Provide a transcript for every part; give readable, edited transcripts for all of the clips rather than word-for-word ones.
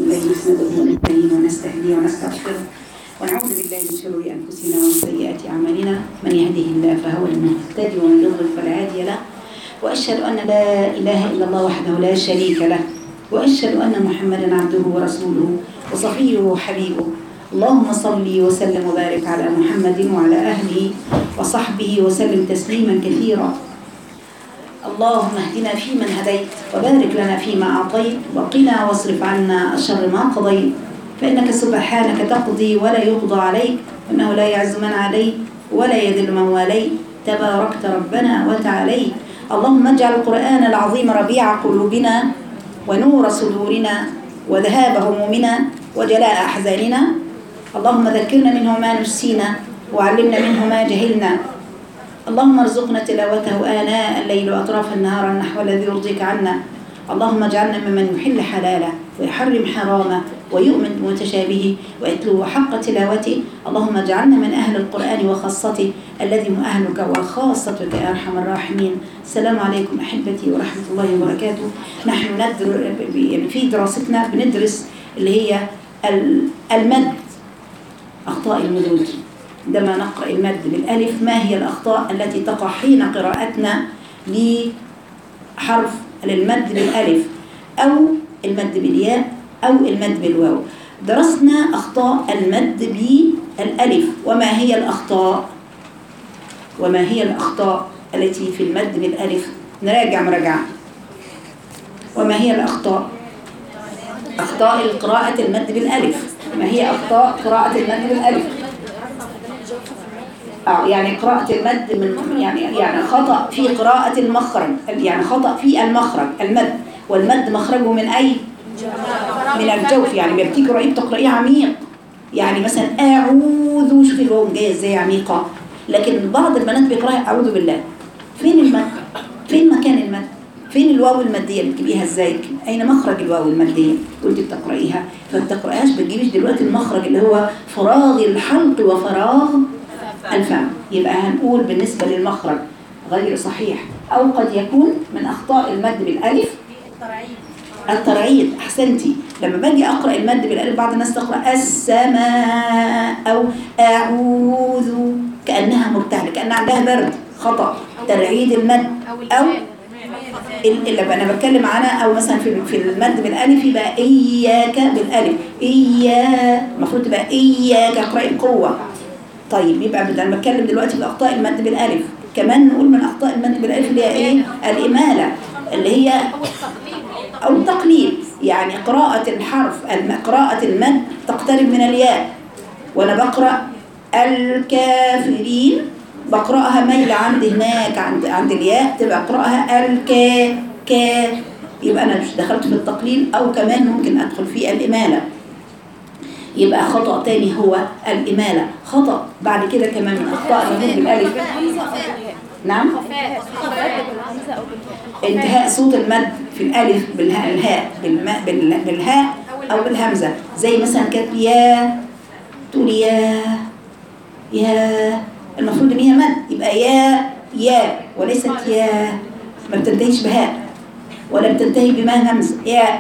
لله نحمده ونستعينه ونستهديه ونستغفره ونعوذ بالله من شرور انفسنا ومن سيئات اعمالنا من يهده الله فهو المهتدي ومن يضلل فلا هادي له واشهد ان لا اله الا الله وحده لا شريك له واشهد ان محمدا عبده ورسوله وصفيه وحبيبه. اللهم صل وسلم وبارك على محمد وعلى اهله وصحبه وسلم تسليما كثيرا. اللهم اهدنا فيمن هديت وبارك لنا فيما أعطيت وقنا واصرف عنا شر ما قضيت فإنك سبحانك تقضي ولا يقضى عليك وإنه لا يعز من عليك ولا يذل من واليت تباركت ربنا وتعاليت. اللهم اجعل القرآن العظيم ربيع قلوبنا ونور صدورنا وذهاب همومنا وجلاء أحزاننا. اللهم ذكرنا منه ما نسينا وعلمنا منه ما جهلنا. اللهم ارزقنا تلاوته آناء الليل وأطراف النهار النحو الذي يرضيك عنا. اللهم اجعلنا ممن يحل حلاله ويحرم حرامه ويؤمن بمتشابهه ويتلو حق تلاوته. اللهم اجعلنا من أهل القرآن وخاصته الذي هم أهلك وخاصتك يا أرحم الراحمين. السلام عليكم أحبتي ورحمة الله وبركاته. نحن في دراستنا بندرس اللي هي المد، أخطاء المدود. عندما نقرأ المد بالألف ما هي الأخطاء التي تقع حين قراءتنا لحرف المد بالألف أو المد بالياء أو المد بالواو. درسنا أخطاء المد بالألف وما هي الأخطاء التي في المد بالألف. نراجع مراجعة. وما هي الأخطاء؟ أخطاء قراءة المد بالألف. ما هي أخطاء قراءة المد بالألف؟ يعني قراءة المد من يعني خطأ في قراءة المخرج، يعني خطأ في المخرج. المد والمد مخرجه من أي؟ من الجوف. يعني بتقرأيه بتقرأيه عميق. يعني مثلا أعوذ، شوفي الواو جاية ازاي عميقة. لكن بعض البنات بيقرأها أعوذ بالله. فين المد؟ فين مكان المد؟ فين الواو المادية بتجيبيها ازاي؟ أين مخرج الواو المادية؟ قلت بتقرأيها فبتقرأيهاش، بتجيبيش دلوقتي المخرج اللي هو فراغ الحلق وفراغ الفم. يبقى هنقول بالنسبة للمخرج غير صحيح. أو قد يكون من أخطاء المد بالألف الترعيد. أحسنتي. لما باجي أقرأ المد بالألف بعض الناس تقرأ السماء أو أعوذ كأنها مرتعلة كأنها عندها برد. خطأ. ترعيد المد. أو اللي أنا بتكلم عنها. أو مثلا في المد بالألف يبقى إياك بالألف المفروض تبقى إياك أقرأ بقوة. طيب يبقى أنا بتكلم دلوقتي بأخطاء المد بالألف. كمان نقول من أخطاء المد بالألف اللي هي إيه؟ الإمالة اللي هي أو التقليل. يعني قراءة الحرف قراءة المد تقترب من الياء. وأنا بقرأ الكافرين بقرأها ميل عند هناك عند الياء تبقى أقرأها يبقى أنا مش دخلت في التقليل. أو كمان ممكن أدخل في الإمالة. يبقى خطأ تاني هو الإمالة. خطأ بعد كده كمان من أخطاء المد بالألف. نعم. انتهاء صوت المد في الألف بالهاء بالهاء أو بالهمزة. زي مثلا كانت يا تقول يا المفروض ان هي مد يبقى يا وليست يا. ما بتنتهيش بهاء ولا بتنتهي بما همزة. يا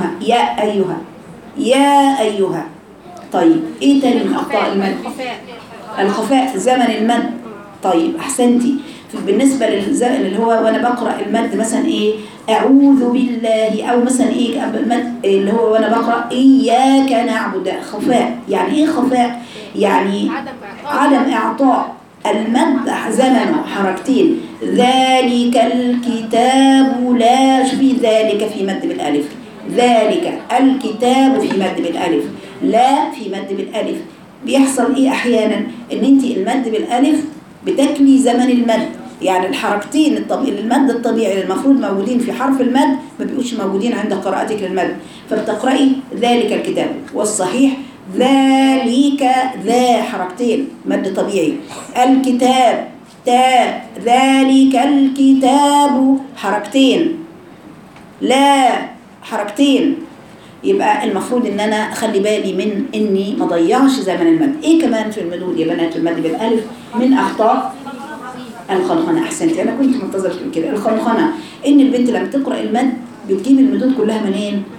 أيها. طيب ايه تاني من اخطاء المد؟ الخفاء زمن المد. طيب احسنتي. بالنسبه للزمن اللي هو وانا بقرا المد مثلا ايه اعوذ بالله او مثلا ايه المد اللي هو وانا بقرا اياك نعبد. خفاء. يعني ايه خفاء؟ يعني عدم اعطاء المد زمنه حركتين. ذلك الكتاب لا. شوفي ذلك في مد بالالف. ذلك الكتاب في مد بالالف. لا في مد بالالف. بيحصل ايه احيانا ان انت المد بالالف بتكلي زمن المد. يعني الحركتين المد الطبيعي اللي المفروض موجودين في حرف المد ما بيبقوش موجودين عند قراءتك للمد. فبتقرأي ذلك الكتاب. والصحيح ذلك ذا حركتين مد طبيعي. الكتاب ذلك الكتاب حركتين. لا حركتين. يبقى المفروض ان انا اخلي بالي من اني ما ضيعش زمن المد. ايه كمان في المدود يا بنات المد بالالف من اخطاء؟ الخنخنه. احسنتي. انا كنت منتظره كده. الخنخنه ان البنت لما تقرا المد بتجيب المدود كلها منين؟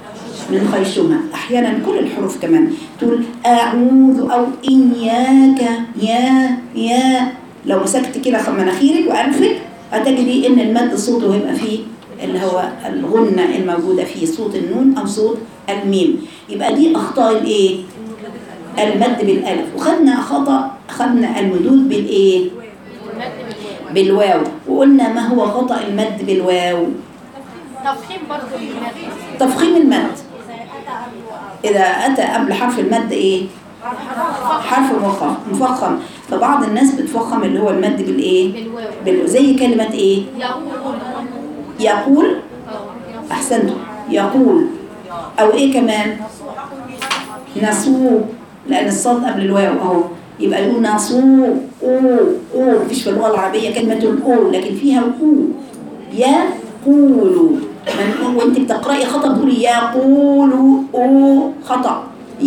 من خيشومة. أحيانا كل الحروف كمان تقول أعوذ أو إياك يا لو مسكت كده مناخيرك وأنفك هتجدي إن المد صوته هيبقى فيه اللي هو الغنة الموجودة فيه صوت النون أو صوت الميم. يبقى دي أخطاء الإيه؟ المد بالألف. وخدنا خدنا المدود بالإيه؟ بالواو. وقلنا ما هو خطأ المد بالواو؟ تفخيم برضه المد. تفخيم المد إذا أتى قبل حرف المد إيه؟ حرف مفخم. فبعض الناس بتفخم اللي هو المد بالإيه؟ زي كلمة إيه؟ يقول. أحسنتم. يقول. أو إيه كمان؟ نسوه، لأن الصاد قبل الواو أهو، يبقى يقول نسوه أو مفيش في اللغة العربية كلمة الأو لكن فيها أو. يقول وانت بتقرأي خطأ تقولي يقولوا أو خطأ.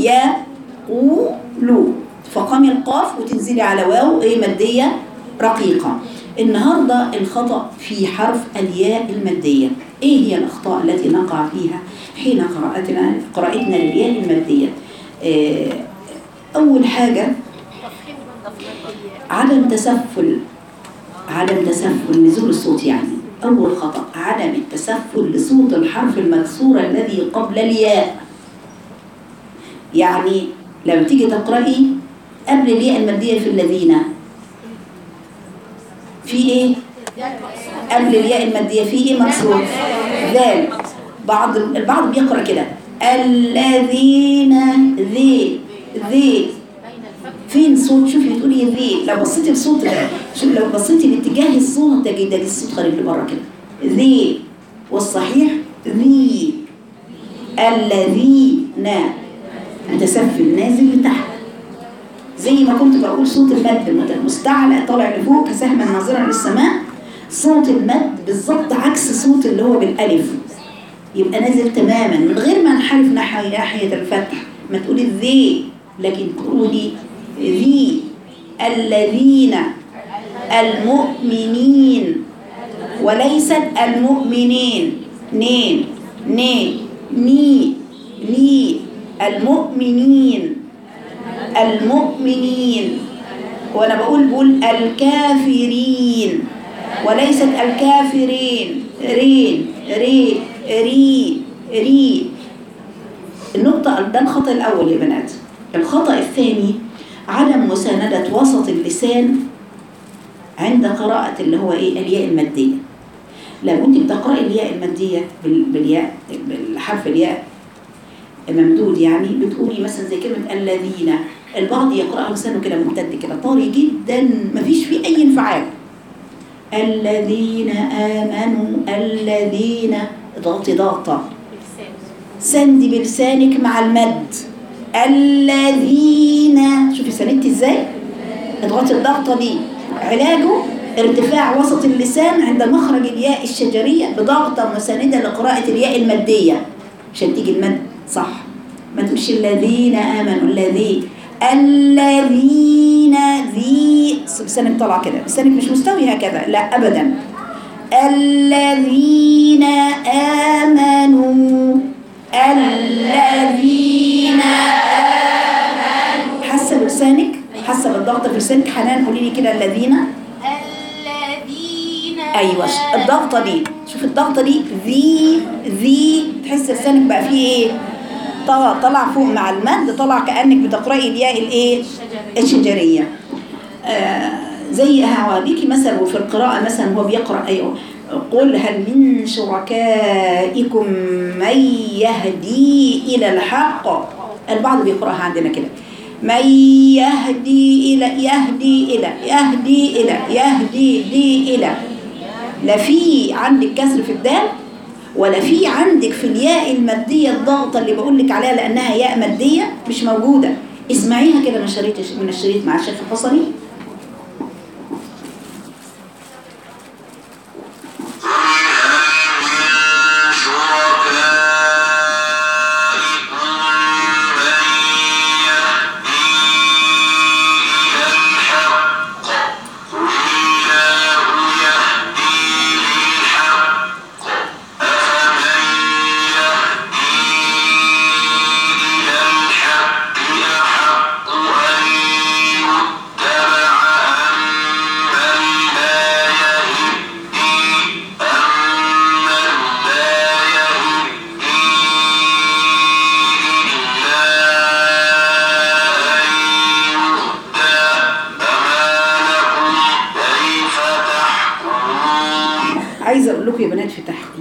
يقولوا فقامي القاف وتنزلي على واو ايه مادية رقيقة. النهاردة الخطأ في حرف الياء المادية. ايه هي الأخطاء التي نقع فيها حين قراءتنا للياء المادية؟ أول حاجة عدم تسفل نزول الصوت. يعني أول خطأ عدم التسفل لصوت الحرف المكسور الذي قبل الياء. يعني لما تيجي تقرأي قبل الياء المادية في الذين في إيه؟ قبل الياء المادية في إيه مكسور؟ ذال. البعض بيقرأ كده الذين ذي فين صوت؟ شوفي بتقولي ذي، لو بصيتي للصوت ده، شوفي لو بصيتي لاتجاه الصوت تجد الصوت خارج لبره كده ذي، والصحيح ذي. الذين متسفل نازل لتحت زي ما كنت بقول صوت المد المستعلى طالع لفوق كسهما ناظرا للسماء. صوت المد بالظبط عكس صوت اللي هو بالالف، يبقى نازل تماما من غير ما نحرف ناحيه الفتح. ما تقولي ذي لكن تقولي ذي. الذين المؤمنين وليست المؤمنين. ني المؤمنين. وانا بقول الكافرين وليست الكافرين. ري. النقطة ده الخطأ الأول يا بنات. الخطأ الثاني عدم مساندة وسط اللسان عند قراءة اللي هو إيه الياء المادية. لو أنت بتقرأي الياء المادية بالياء بالحرف الياء ممدود يعني بتقولي مثلا زي كلمة الذين، البعض يقرأها لسانه كده ممتد كده طري جدا مفيش فيه أي انفعال. الذين آمنوا الذين ضغطة سندي بلسانك مع المد. الذين شوفي سندتي ازاي؟ اضغطي الضغطة دي. علاجه ارتفاع وسط اللسان عند مخرج الياء الشجرية بضغطة مساندة لقراءة الياء المادية عشان تيجي المد صح. ما تقولش الذين آمنوا الذين ذي لسانك طالع كده، لسانك مش مستوي هكذا لا أبدا. الذين آمنوا حاسة بلسانك، حاسة بالضغط في لسانك. حنان قولي لي كده الذين ايوه الضغطه دي. شوف الضغطه دي ذي تحس لسانك بقى فيه ايه طلع فوق مع المد، طلع كأنك بتقرأي الياء الايه الشجريه. زي هوريكي مثلا وفي القراءه مثلا هو بيقرأ ايوه قل هل من شركائكم من يهدي الى الحق. البعض بيقرأها عندنا كده من يهدي إلى لا في عندك كسر في الدال ولا في عندك في الياء المادية الضغطة اللي بقول لك عليها لأنها ياء مادية مش موجودة. اسمعيها كده من الشريط مع الشيخ الحصري.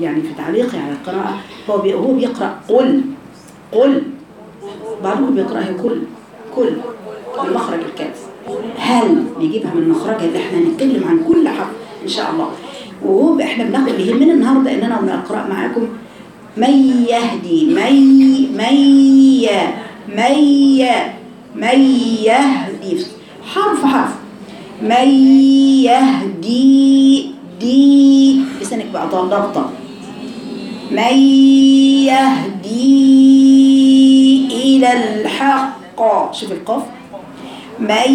يعني في تعليقي على القراءة هو بيقرأ قل بعضهم بيقرأها كل بمخرج الكاف. هل بيجيبها من مخرجها اللي احنا هنتكلم عن كل حرف ان شاء الله. وهو احنا بناخد اللي يهمنا النهارده ان انا بقرأ معاكم من يهدي من يهدي حرف من يهدي دي لسانك بقى ضغطة من يهدي إلى الحق. شوف القاف من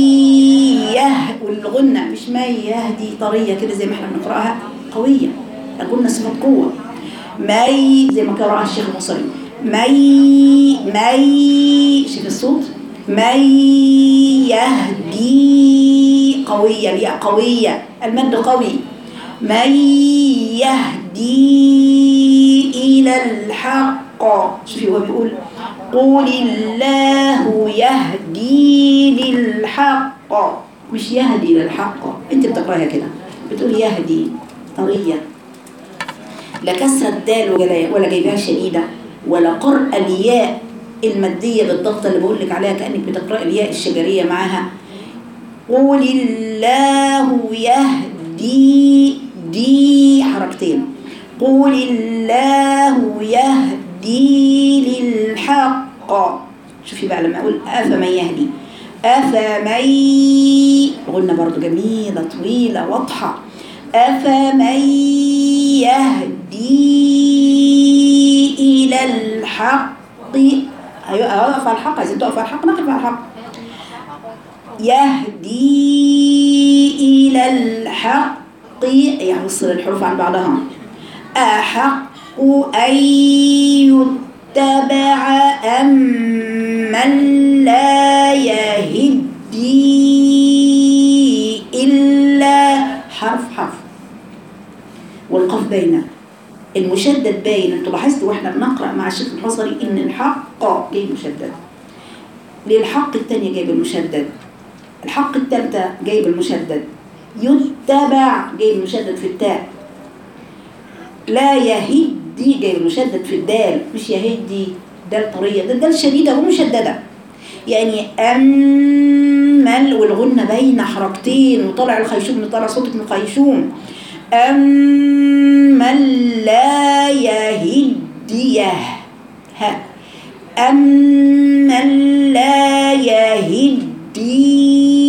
والغنة مش من يهدي طرية كده زي ما احنا بنقرأها قوية. الغنة صفة قوة. مي زي ما قرأها الشيخ المصري مي شوف الصوت من يهدي قوية الياء قوية المد قوي من يهدي إلى الحق. شوفي هو بيقول قول الله يهدي للحق مش يهدي للحق. انت بتقراها كده بتقول يهدي طرية لا كسر الدال ولا جايبها شديدة ولا قرأ الياء المادية بالضغط اللي بقول لك عليها كأنك بتقرأ الياء الشجرية معاها. قول الله يهدي دي حركتين قول الله يهدي للحق. شوفي بقى لما أقول أفمن يهدي أفمن قلنا برضو جميلة طويلة واضحة أفمن يهدي إلى الحق. أيوة أقف على الحق. عايزين تقف على الحق نقف على الحق. يهدي إلى الحق يعني وصل الحروف عن بعضها. أحق أن يتبع أم من لا يهدي إلا حرف والقاف باينة المشدد باين. انتوا لاحظتوا واحنا بنقرأ مع الشيخ الحصري ان الحق جاي مشدد للحق الثانية جايب المشدد الحق الثالثة جايب المشدد يتبع جايب المشدد في التاء لا يهدي جايب المشدد في الدال مش يهدي دال طرية دال شديدة ومشددة يعني أمل والغنة باينة حركتين وطلع الخيشوم طلع صوتك من الخيشوم أمن لا يهدي أمن لا يهدي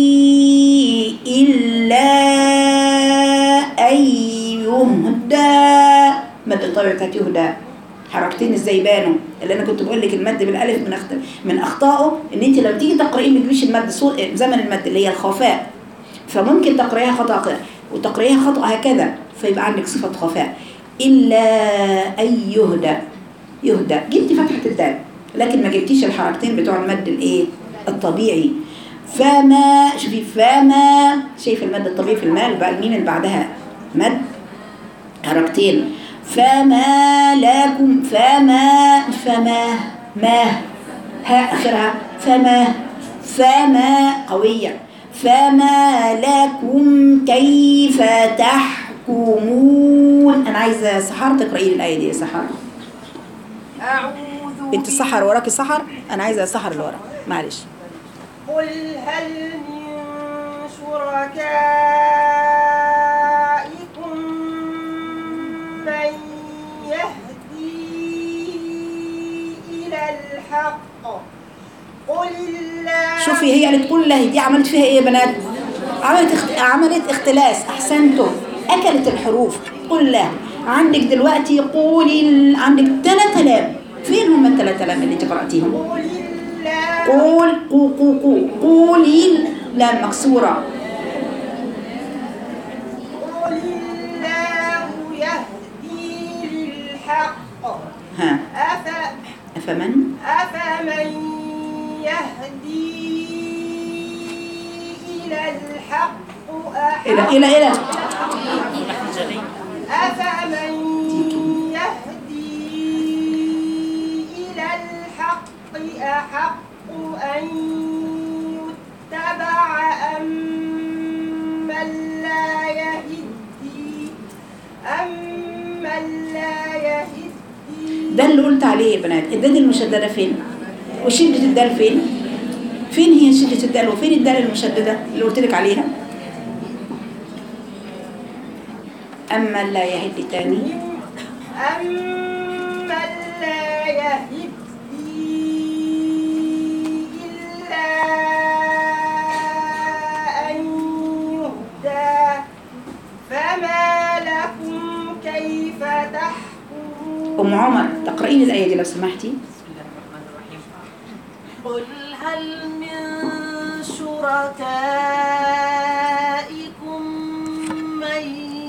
إلا أن يهدى مد الطبيعي بتاعت يهدى حركتين ازاي بانوا اللي انا كنت بقول لك المد بالالف من اخطائه ان انت لما تيجي تقرئيه ما تجيبيش المد زمن المد اللي هي الخفاء فممكن تقرئيها خطأ وتقرئيها خطأ هكذا فيبقى عندك صفة خفاء إلا أن يهدى جبتي فتحة الدال لكن ما جبتيش الحركتين بتوع المد الايه الطبيعي. فما شوفي فما شايف المد الطبيعي في المال بقى الميم اللي بعدها مد حركتين فما لكم فما ما ها اخرها فما قويه فما لكم كيف تحكمون. انا عايزه سحر تقراي الايه دي يا سحر. انت سحر وراكي سحر انا عايزه سحر اللي وراك معلش. قل هل من شركائكم من يهدي إلى الحق قل الله. شوفي هي اللي تقول الله دي عملت فيها ايه يا بنات؟ عملت اختلاس. احسنتم اكلت الحروف. قل له عندك دلوقتي قولي عندك 3 لام فين هم ال3 لام اللي انت قراتيهم؟ قولي لام مكسوره. قل الله يهدي للحق. ها أفمن يهدي إلى الحق إلى أفمن يهدي إلى الحق أحق أن يتبع أم من لا ده اللي قلت عليه يا بنات. الدال المشددة فين؟ وشدة الدال فين؟ فين هي شدة الدال وفين الدال المشددة اللي قلت لك عليها؟ أما لا يهد تاني. أمن لا يهدي إلا أن يهدى فما لكم كيف تحكمون. أم عمر تقرأي لي الآية دي لو سمحتي. بسم الله الرحمن الرحيم. قل هل من شركائكم من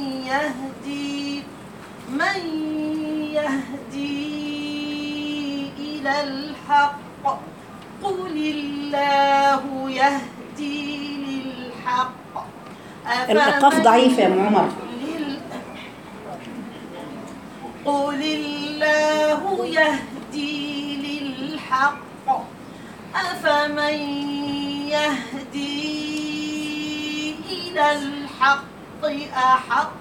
يهدي إلى الحق قل الله يهدي للحق القاف ضعيفة يا أم عمر. قل الله يهدي للحق أفمن يهدي إلى الحق أحق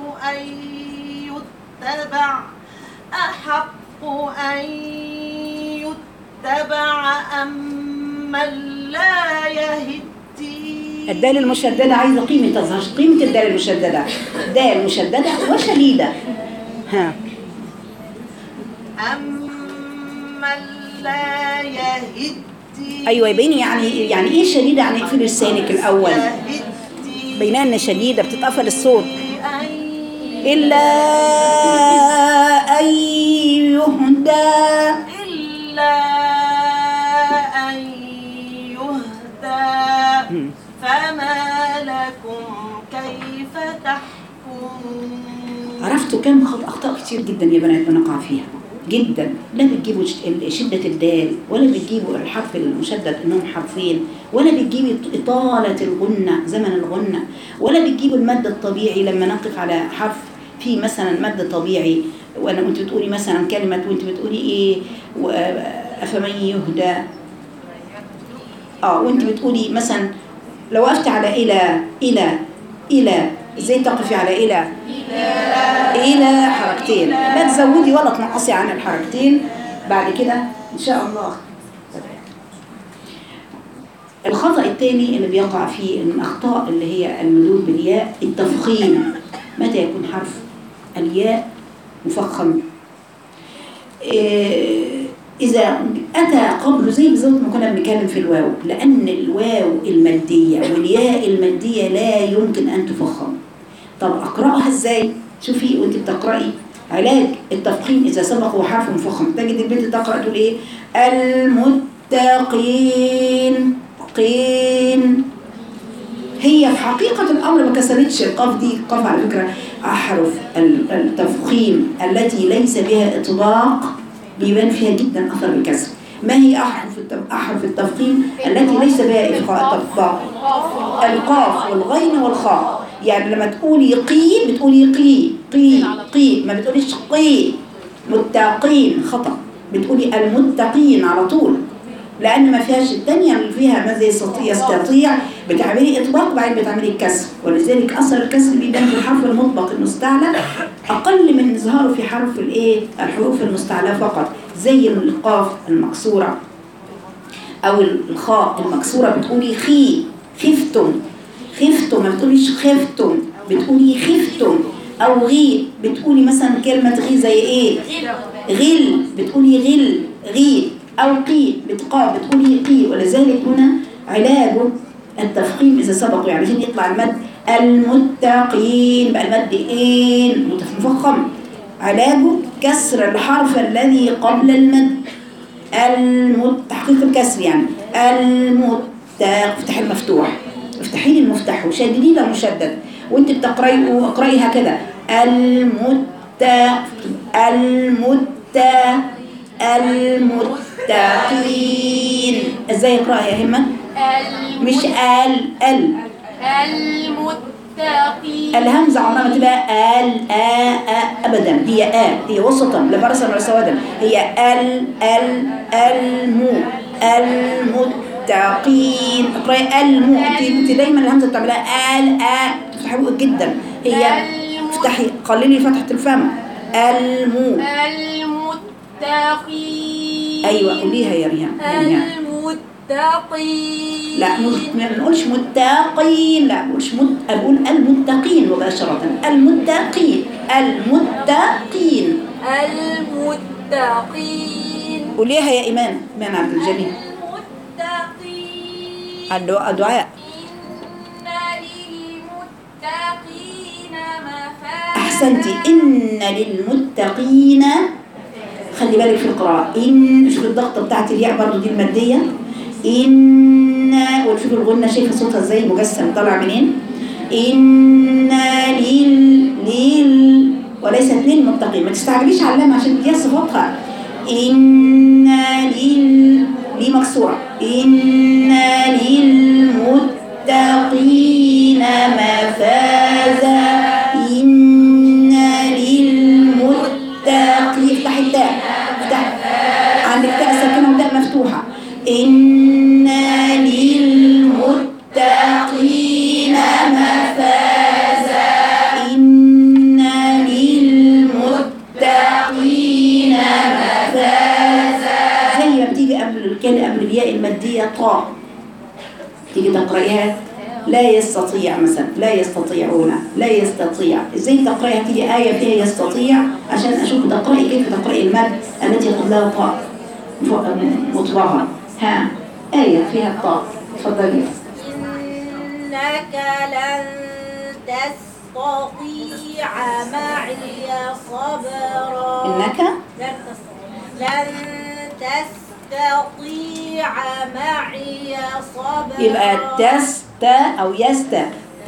أن يتبع أم من لا يهدي. الدال المشددة عايزة قيمة تظهر، قيمة الدال المشددة دال مشددة وشديدة. ها أمن لا يهدي. أيوة يبيني يعني إيه شديدة؟ يعني اقفل لسانك الأول. بينها إن شديدة بتتقفل الصوت. إلا أن يهدى. إلا أن يهدى فما لكم كيف تحكمون. عرفتوا كم أخطاء كتير جدا يا بنات بنقع فيها جدا. لا بتجيبوا شدة الدال ولا بتجيبوا الحرف المشدد انهم حرفين، ولا بتجيبوا إطالة الغنة زمن الغنة، ولا بتجيبوا المد الطبيعي لما نقف على حرف في مثلا مد طبيعي وانت بتقولي مثلا كلمة وانت بتقولي ايه أفمن يهدى وانت بتقولي مثلا لو وقفت على إلى ازاي تقفي على إلى حركتين، لا تزودي ولا تنقصي عن الحركتين بعد كده إن شاء الله. الخطأ الثاني اللي بيقع فيه الأخطاء اللي هي المدود بالياء التفخيم. متى يكون حرف الياء مفخم؟ إذا أتى قبله زي بالظبط ما كنا بنتكلم في الواو، لأن الواو المادية والياء المادية لا يمكن أن تفخم. طب أقرأها إزاي؟ شوفي وأنت بتقرأي علاج التفخيم إذا سبقه حرف مفخم. تجد البنت تقرأ تقول إيه؟ المتقين قين. هي في حقيقة الأمر ما كسرتش القاف دي. القاف على فكرة أحرف التفخيم التي ليس بها إطلاق بيبان فيها جدا أثر الكسر. ما هي أحرف التفخيم التي ليس بها إطلاق؟ القاف والغين والخاء. يعني لما تقولي قي بتقولي قي ما بتقوليش قي. متقين خطأ، بتقولي المتقين على طول، لأن ما فيهاش الثانية اللي فيها ماذا يستطيع بتعملي إطلاق بعدين بتعملي الكسر. ولذلك أثر الكسر بيبان في الحرف المطبق المستعلى أقل من إظهاره في حرف الحروف المستعلى فقط، زي القاف المكسورة أو الخاء المكسورة بتقولي خفتم ما بتقوليش خفتم، بتقولي خفتم. أو غي بتقولي مثلا كلمة غي زي إيه؟ غل بتقولي غي. أو قي بتقولي قي. ولذلك هنا علاجه التفخيم إذا سبقوا، يعني عشان يطلع المد المتقين بقى المد مفخم. علاجه كسر الحرف الذي قبل المد تحقيق الكسر، يعني افتحي المفتوح، افتحي المفتاح وشددي له مشدد وانت اقرأي هكذا المتقين. ازاي اقرأها يا همة؟ مش المتقين. الهمزة عمرها ما تبقى ابدا، هي وسطا لا برصا ولا سوادا، هي المتقين. اقرأي انت دايما الهمزة بتعملها تفتحي بقك جدا، هي افتحي قللي فتحة الفم المتقين. أيوة قوليها يا ريان. المتقين. لا ما نقولش متقين، لا أقول المتقين مباشرة. المتقين المتقين. المتقين. قوليها يا إيمان عبد الجليل. المتقين. الدعاء. إن للمتقين مفازا. أحسنتي. إن للمتقين. خلي بالك في القراءة. إن شوف الضغطة بتاعت الياء برضو دي المادية. إن وشوف الغنة شايفة صوتها ازاي مجسم طالع منين. إن وليست للمتقين. ما تستعجليش على اللام عشان دي صفاتها. إن لي مكسورة. إن للمتقين مفازا. إن للمتقين. افتح التاء. افتح عندك تاء ساكنة وتاء مفتوحة. إن للمتقين مفازا. إن للمتقين مفازا. زي ما بتيجي قبل الياء المادية طاء تيجي تقرأيها. لا يستطيع مثلا. لا يستطيعون. لا يستطيع. ازاي تقرأيها؟ تيجي آية فيها يستطيع عشان أشوف تقرأي كيف تقرأي المد التي قبلها طاء مطلقة. ها آية فيها الطاء. تفضلي. إنك لن تستطيع معي صبرا. إنك لن تستطيع معي صبرا. يبقى أو يستا.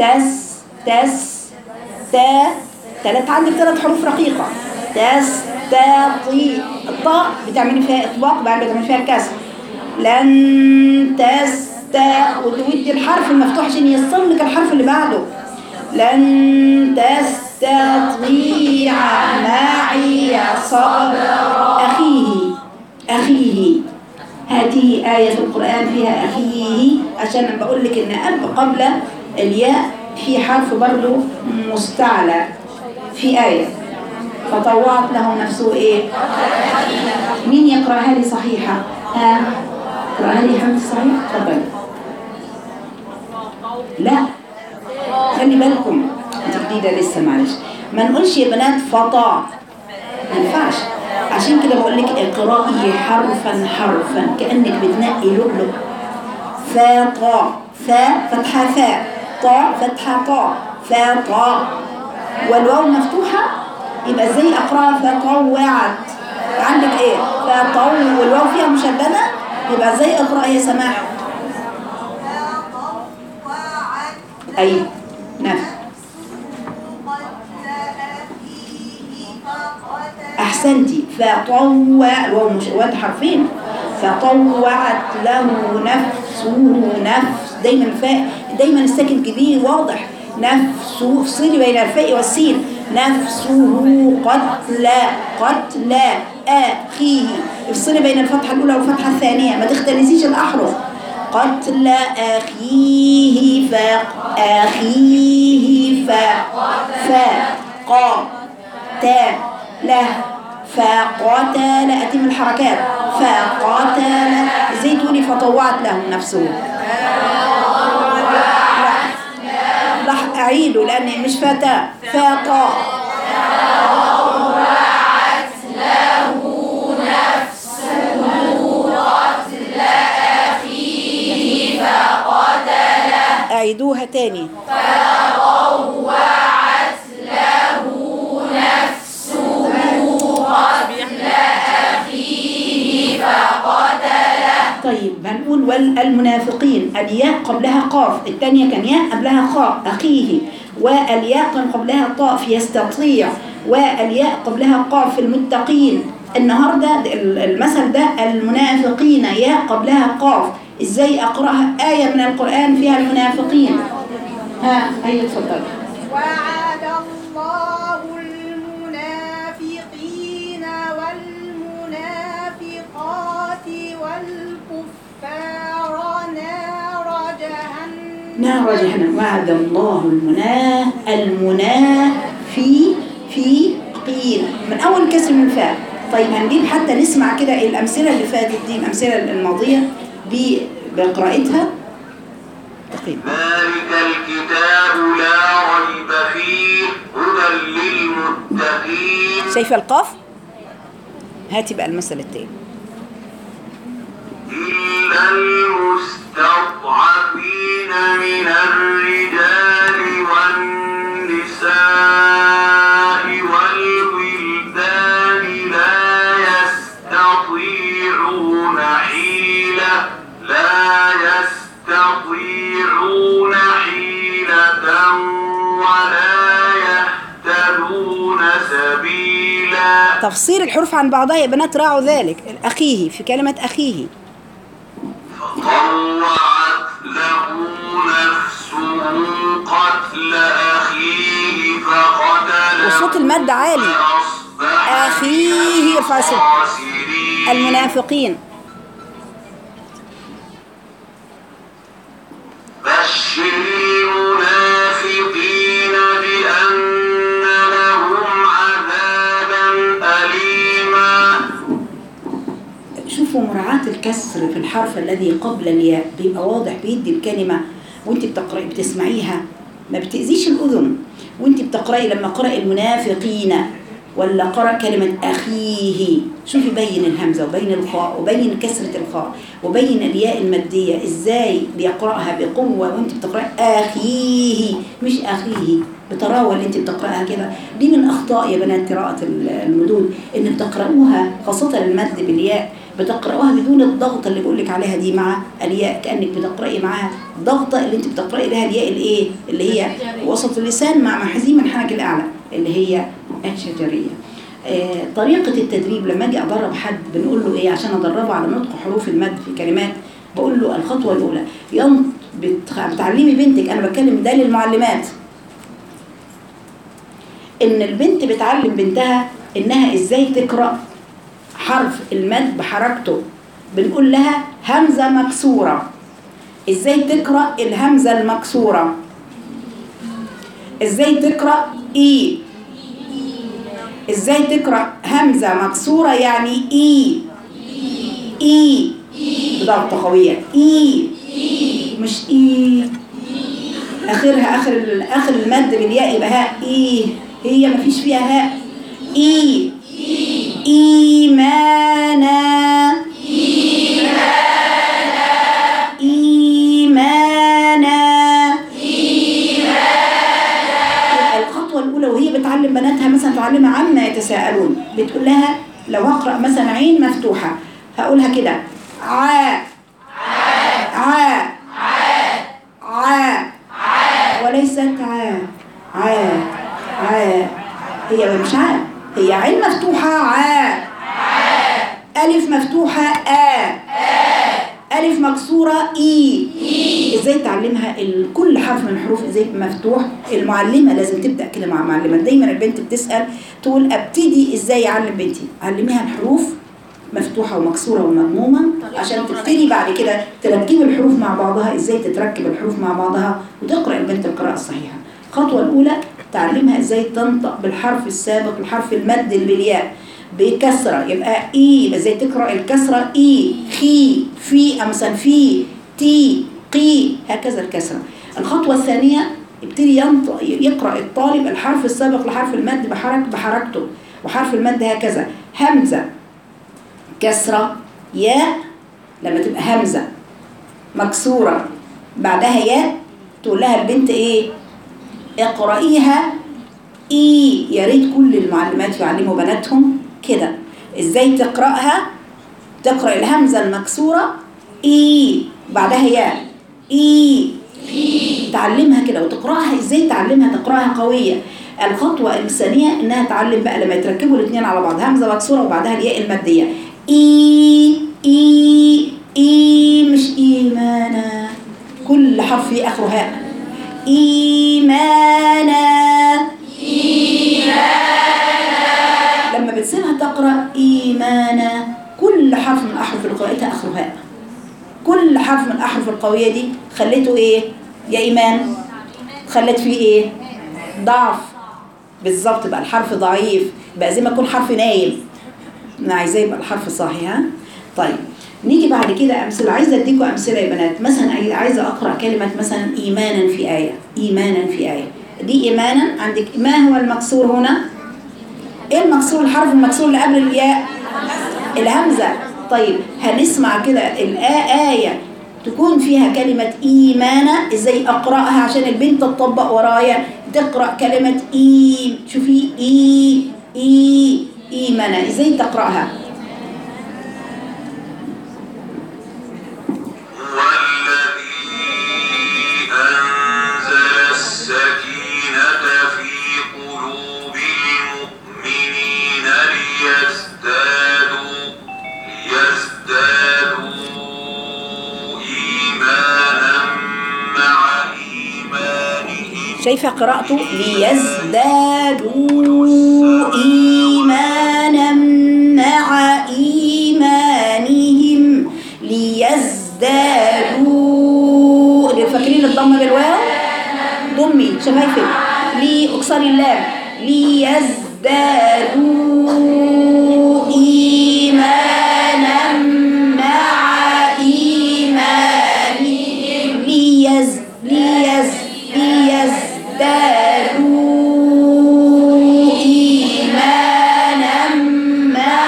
تا عندك 3 حروف رقيقة. تستطيع. الطاء بتعملي فيها إطباق بعد بتعملي فيها الكسر. لن وتودي الحرف المفتوح عشان يصل لك الحرف اللي بعده. لن تستطيع معي صبرا. أخيه. هذه آية في القرآن فيها أخيه عشان أنا بقول لك إن قبل الياء في حرف برضه مستعلى في آية. فطوعت له نفسه إيه؟ مين يقرأها لي صحيحة؟ اقرأها لي حمد صحيح. تفضل. لا خلي بالكم انت جديدة لسه معلش. ما نقولش يا بنات فطاع ما ينفعش. عشان كده بقول لك اقرأي حرفا كأنك بتنقي لؤلؤ. فطاع. فتحة فاء. طاء فتحة طاء. فطاع. والواو مفتوحة يبقى ازاي اقراها؟ فطوعت. عندك ايه؟ والواو فيها مشددة يبقى ازاي اقرأ يا سماح؟ اي نفس. احسنتي. الواو مشددة حرفين. فطوعت له نفسه. دايما الفاء دايما الساكن كبير واضح. نفسه. افصلي بين الفاء والسين. نفسه قتل أخيه. افصلي بين الفتحة الأولى والفتحة الثانية ما تختلسيش الأحرف. قتل أخيه. فقتل. فقتل. أتم الحركات. فقتل. ازاي تقولي فطوعت له نفسه؟ راح أعيده لأن مش فتى. فطا. فطوعت له نفسه قتل أخيه فقتله. أعيدوها تاني. فطوعت له نفسه قتل أخيه فقتله. طيب هنقول والمنافقين. الياء قبلها قاف. الثانية كان ياء قبلها خاء. أخيه. والياء كان قبلها طاء في يستطيع. والياء قبلها قاف في المتقين. النهاردة المثل ده المنافقين ياء قبلها قاف. ازاي اقرأها؟ آية من القرآن فيها المنافقين. هيا تفضل. وعد الله المنافقين والمنافقات والكفار نار جهنم. وعد الله المنافقين من أول كسر من فاء. طيب هنجيب حتى نسمع كده الأمثلة اللي فاتت دي، الأمثلة الماضية بقراءتها. ذلك الكتاب لا ريب فيه هدى للمتقين. شايفة القاف؟ هاتي بقى المثل التاني. إلا المستضعفين من الرجال والنساء والولدان لا يستطيعون حيلة ولا يهتدون سبيلا. تفصيل الحروف عن بعضها يا بنات، راعوا ذلك. أخيه في كلمة أخيه، فطوعت له نفسه قتل أخيه فقتله وصوت المد عالي. أخيه ارفع صوت. المنافقين. بشر المنافقين بأن لهم عذابا أليما. شوفوا مراعاة الكسر في الحرف الذي قبل الياء بيبقى واضح، بيدي الكلمة وانت بتقرأي بتسمعيها ما بتأذيش الأذن. وانت بتقرأي لما قرأ المنافقين ولا قرأ كلمة أخيه، شوفي بين الهمزة وبين الخاء وبين كسرة الخاء وبين الياء المادية ازاي بيقرأها بقوة وانت بتقرأي أخيه مش أخيه بتراول. انت بتقرأها كده، دي من أخطاء يا بنات قراءة المدود، ان بتقرأوها خاصة المد بالياء بتقرأوها بدون الضغطة اللي بقولك عليها دي مع الياء، كأنك بتقرأي معاها ضغطة اللي انت بتقرأي لها الياء الايه اللي هي وسط اللسان مع حزيم الحنك الأعلى اللي هي الشجرية. طريقة التدريب لما اجي ادرب حد بنقول له ايه عشان ادربه على نطق حروف المد في كلمات؟ بقول له الخطوة الأولى بتعلمي بنتك، انا بتكلم ده للمعلمات، ان البنت بتعلم بنتها انها ازاي تقرأ حرف المد بحركته. بنقول لها همزة مكسورة، ازاي تقرأ الهمزة المكسورة، ازاي تقرأ اي، ازاي تقرأ همزة مكسورة يعني اي اي بضغطة قوية اي مش اي اخرها اخر المد بالياء يبقى هاء اي، هي مفيش فيها هاء اي إيمانا إيمانا. الخطوة الأولى وهي بتعلم بناتها مثلا تعلمها عما يتساءلون، بتقول لها لو هقرأ مثلا عين مفتوحة هقولها كده عا عا عا وليست عا عا عا، هي مش عا، هي عين مفتوحة عا، ألف مفتوحة ألف مكسورة إي. إزاي تعلمها كل حرف من حروف إزاي مفتوح؟ المعلمة لازم تبدأ كده مع معلمة. دايما البنت بتسأل تقول أبتدي إزاي أعلم بنتي؟ علميها الحروف مفتوحة ومكسورة ومضمومة عشان تبتدي بعد كده تركب الحروف مع بعضها، إزاي تتركب الحروف مع بعضها وتقرأ البنت القراءة الصحيحة. الخطوة الأولى تعلمها ازاي تنطق بالحرف السابق الحرف المد بالياء بكسرة، يبقى اي، ازاي تقرأ الكسرة اي خي في مثلا في تي قي هكذا الكسرة. الخطوة الثانية يبتدي يقرأ الطالب الحرف السابق لحرف المد بحركته، وحرف المد هكذا همزة كسرة ياء، لما تبقى همزة مكسورة بعدها ياء تقول لها البنت ايه؟ اقرأيها اي. يا ريت كل المعلمات يعلموا بناتهم كده ازاي تقرأها، تقرأ الهمزة المكسورة اي بعدها ياء اي، تعلمها كده وتقرأها ازاي تعلمها تقرأها قوية. الخطوة الثانية انها تعلم بقى لما يتركبوا الاثنين على بعض همزة مكسورة وبعدها الياء المادية اي اي اي مش ايمانا، كل حرف فيه اخره هاء إيمانا لما بتسيبها تقرأ إيمانا كل حرف من أحرف القراءة آخره هاء، كل حرف من الأحرف القوية دي خليته إيه يا إيمان؟ خلت فيه إيه؟ ضعف بالظبط، بقى الحرف ضعيف، بقى زي ما يكون حرف نايم. أنا عايزاه يبقى الحرف صحيح. ها طيب نيجي بعد كده أمثلة. عايزة أديكم أمثلة يا بنات. مثلا عايزة أقرأ كلمة مثلا إيمانا في آية. إيمانا في آية دي إيمانا عندك ما هو المكسور هنا؟ إيه المكسور؟ الحرف المكسور اللي قبل الياء الهمزة. طيب هنسمع كده آية تكون فيها كلمة إيمانا، إزاي أقرأها عشان البنت تطبق ورايا تقرأ كلمة شوفي إيمانا إزاي تقرأها؟ والذي أنزل السكينة في قلوب المؤمنين ليزدادوا إيمانا مع إيمانهم. شايفة قراءته ليزدادوا إيمانا مع إيمانهم. ليزدادوا فاكرين الضم بالواو؟ ضمي شفايفك اكسري اللام. ليزدادوا إيمانا مع إيمانهم. ليزدادوا إيمانا مع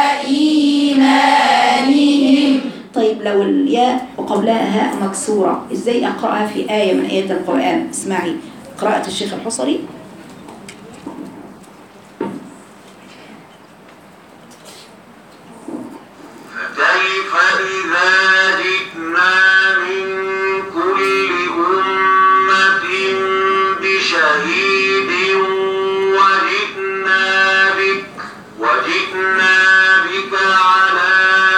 إيمانهم. طيب لو الياء وقبلها هاء مكسورة إزاي أقرأها في آية من آيات القرآن؟ اسمعي قراءة الشيخ الحصري. فكيف إذا جئنا من كل أمة بشهيد وجئنا بك على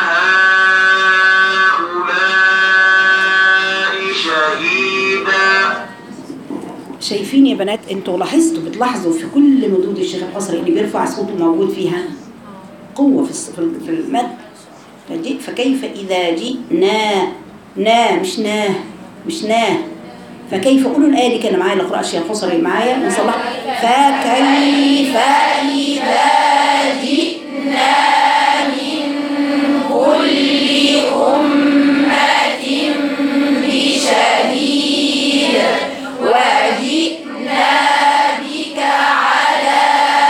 هؤلاء شهيدا. شايفين يا بنات؟ انتوا بتلاحظوا في كل مدود الشيخ الحصري اللي بيرفع صوته موجود فيها قوة في المد. فكيف إذا جئنا مش ناه. فكيف قولوا الآية دي كان معايا اللي قرأ الشيخ الحصري معايا ونصلح. فكيف إذا جئنا من كل أمة بشهيد وجئنا بك على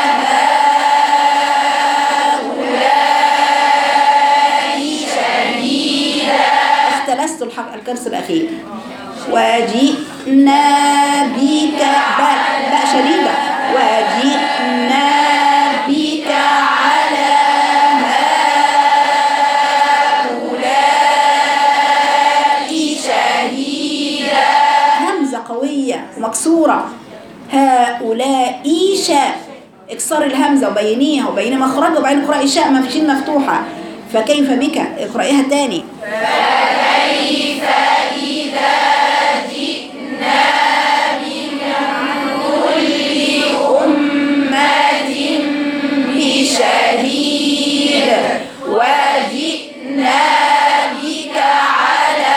هؤلاء شهيدا. اختلست الكرس الأخير. وجئنا بك باء شديدة. وجئنا بك على هؤلاء شهيدا. همزة قوية ومكسورة. هؤلاء شاء اكسر الهمزة وبينيها وبين مخرجها وبين اقرأي شاء ما فيش مفتوحة. فكيف بك اقرأيها تاني. فكيف إذا جئنا من كل أمة بشهيد وجئنا بك على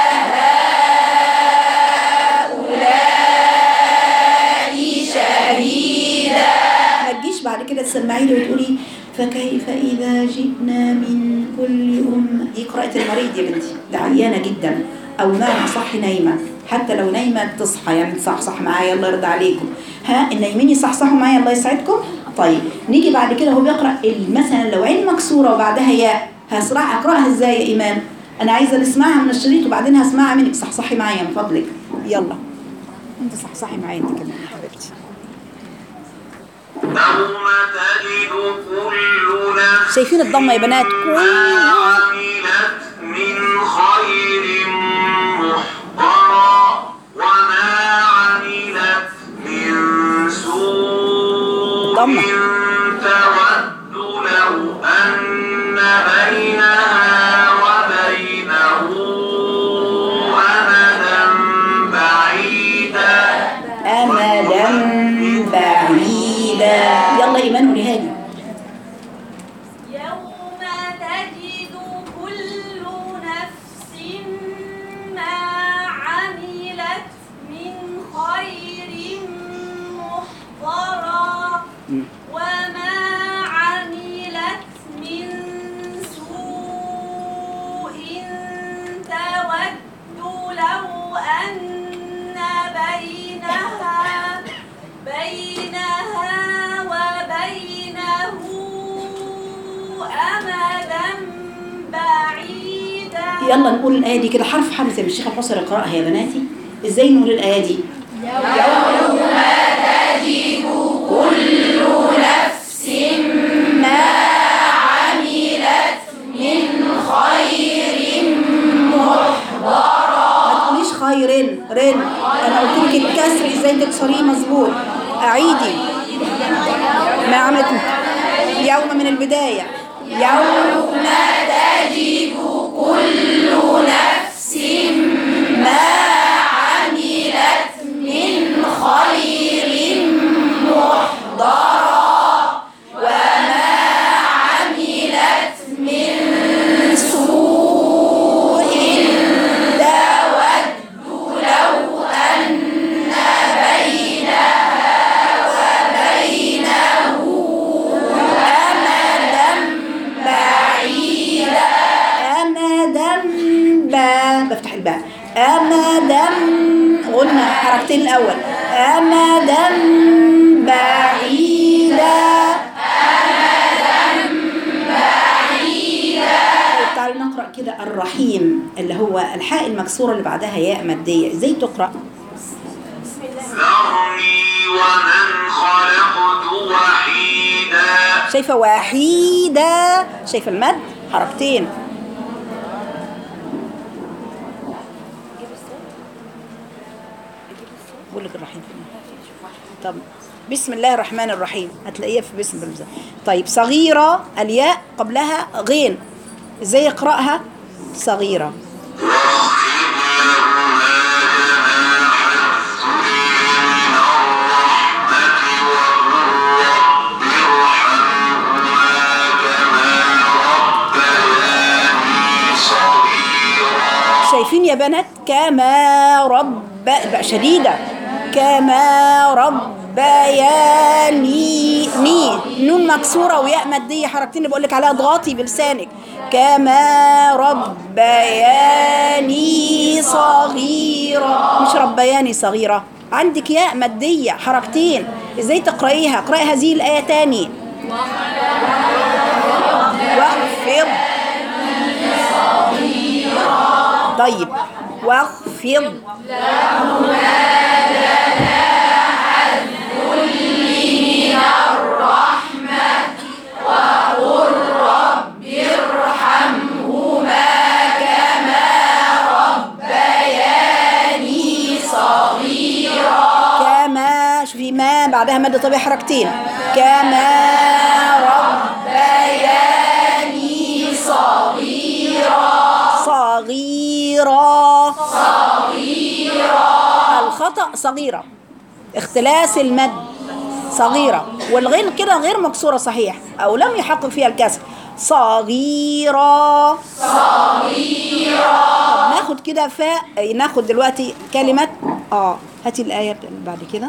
هؤلاء شهيدا. ما تجيش بعد كده تسمعي لي وتقولي فكيف إذا جئنا من كل أمة. دي قراءة المريض يا بنتي، ده عيانة جدا أو معنى صح نايمة. حتى لو نايمة تصحى يعني تصحصح معايا الله يرضى عليكم. النايمين يصحصحوا معايا الله يسعدكم. طيب نيجي بعد كده هو بيقرأ مثلا لو عين مكسورة وبعدها ياء أقرأها إزاي يا إيمان؟ أنا عايزة نسمعها من الشريط وبعدين هسمعها منك. صحصحي معايا من فضلك. يلا أنت صحصحي معايا أنت كمان يا حبيبتي. يوم تجد كل نفس شايفين الضمة يا بنات؟ ما عملت من خير محضرا وما عملت من سوء ضمة. تود لو أن بينها وبينه أمدا بعيدا. يلا إيمان ولهاني. يوم تجد كل نفس يلا نقول الآية دي كده حرف حرف زي ما الشيخ الحصري يقرأها يا بناتي. ازاي نقول الآية دي؟ يوم تجد كل نفس ما عملت من خير محضرا. ما تقوليش خير رن، انا قلت لك الكسر ازاي تكسريه مظبوط. اعيدي ما عملت يوم من البداية. يوم تجد كل نفس ما عملت من خير محضرا وما عملت من سوء تود لو أن بينها وبينه أمدا بعيدا. أمدا بفتح الباء. أمدا قلنا حركتين الأول. أمدا بعيدا. أمدا بعيدا. تعالوا نقرأ كده الرحيم اللي هو الحاء المكسورة اللي بعدها ياء مادية. ازاي تقرأ؟ ذرني ومن خلقت وحيدا. شايفة وحيدا؟ شايفة المد حركتين. بقول لك الرحيم. طب بسم الله الرحمن الرحيم هتلاقيها في بسم الله. طيب صغيرة الياء قبلها غين، ازاي يقرأها؟ صغيرة. شايفين يا بنات؟ كما رب بقى شديدة. كما ربياني مي نون مكسورة وياء مادية حركتين اللي بقول لك عليها اضغطي بلسانك. كما ربياني صغيرة مش ربياني صغيرة. عندك ياء مادية حركتين. ازاي تقرأيها؟ اقرأي هذه الآية تاني. واخفض. طيب واخفض له ما جناح الذل من الرحمة وقل رب ارحمهما كما ربياني صغيرا. كما شوفي ما بعدها مادة طبيعي حركتين. كما ربياني صغيرا. صغيرة. الخطأ صغيرة اختلاس المد صغيرة والغين كده غير مكسورة صحيح أو لم يحقق فيها الكسر. صغيرة. طب ناخد كده فاء. ناخد دلوقتي كلمة هاتي الآية بعد كده.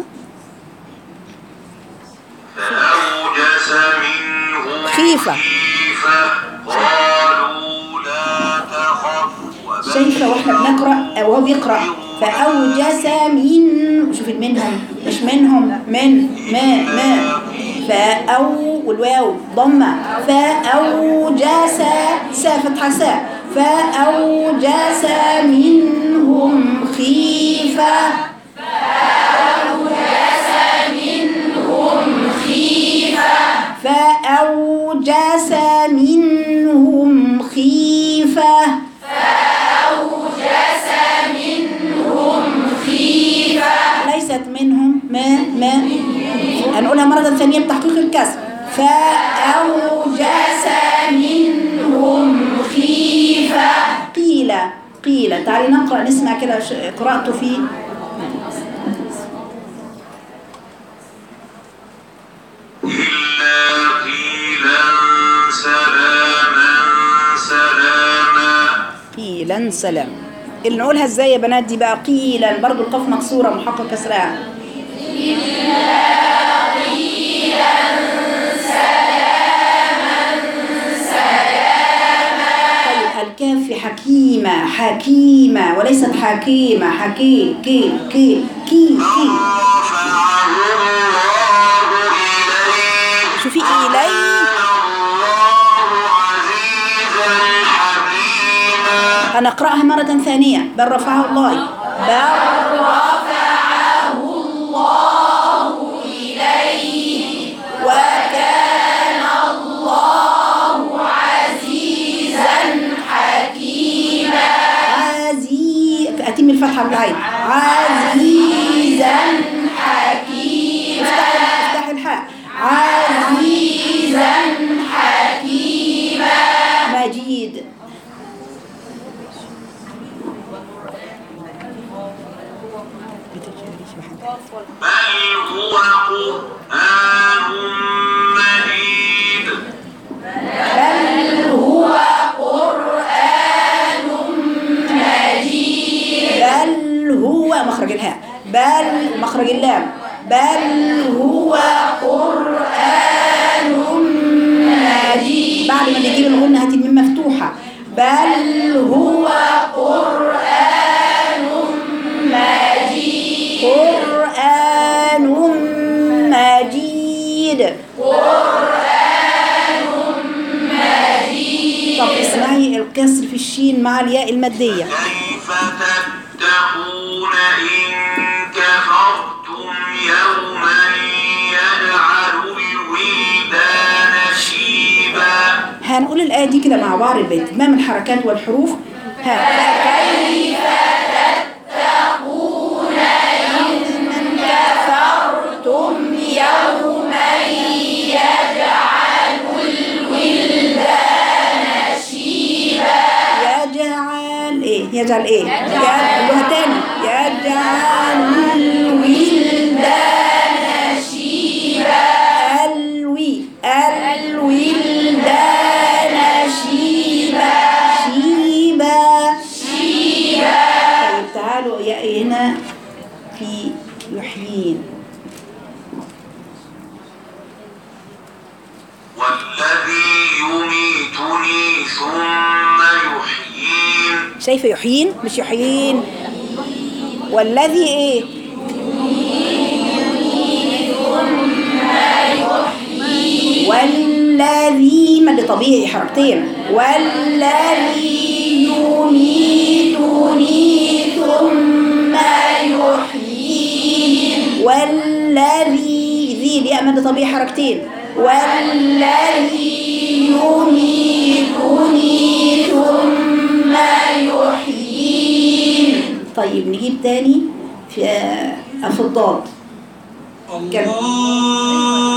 فأوجس منهم خيفة. قالوا لا تخف. شايفة واحنا بنقرأ وهو بيقرأ فأوجس من شوف منهم مش منهم من ما فأو والواو ضمة فأوجس سا فتحة سا فأوجس منهم خيفة. فأوجس منهم خيفة. فأوجس منهم خيفة. فأوجس منهم خيفة. ليست منهم ما هنقولها مرة ثانية بتحقيق الكسر. فأوجس منهم خيفة. قيل تعالي نقرأ نسمع كده قرأته فيه. إلا قيلا سلاما سلاما. قيلا سلام. اللي نقولها ازاي يا بنات دي بقى؟ قيلا برضو القاف مكسورة محقق كسرها. إلا قيلا سلاما سلاما. طيب الكاف في حكيمة وليست حكيمة. كي شوفي إليه هنقرأها مرة ثانية. بل رفعه الله. بل رفعه الله إليه وكان الله عزيزا حكيما. أتم الفتحة بالعين. عزيزا حكيما. افتح الحاء. عزيزا حكيما. مجيد. بل هو قرآن مجيد. بل هو قرآن مجيد. بل هو مخرج الهاء. بل مخرج اللام. بل هو قرآن مجيد. بعد ما نجيب الغنة هتتم مفتوحة. بل هو قرآن مجيد. قرآن مجيد. قرآن مجيد. طب اسمعي الكسر في الشين مع الياء المادية. كيف تتقون إن كفرتم يوما يجعل الولدان شيبا. هنقول الآية دي كده مع بعض البيت ما من الحركات والحروف. كيف تتقون إن كفرتم يوما يجعل الولدان شيبا. يجعل ايه؟ يجعل ايه؟ قولوها تاني. يجعل الولدان شيبا. الولدان شيبا. طيب تعالوا يا هنا في يحيين. والذي يميتني ثم يحيين. شايفه يحيين مش يحيين. والذي ايه؟ والذي مد طبيعي حركتين. والذي يميتني ثم يحيين. والذي ذي الياء مد طبيعي حركتين. والذي يميتني ثم يحيين. طيب نجيب تاني في الضاد. الله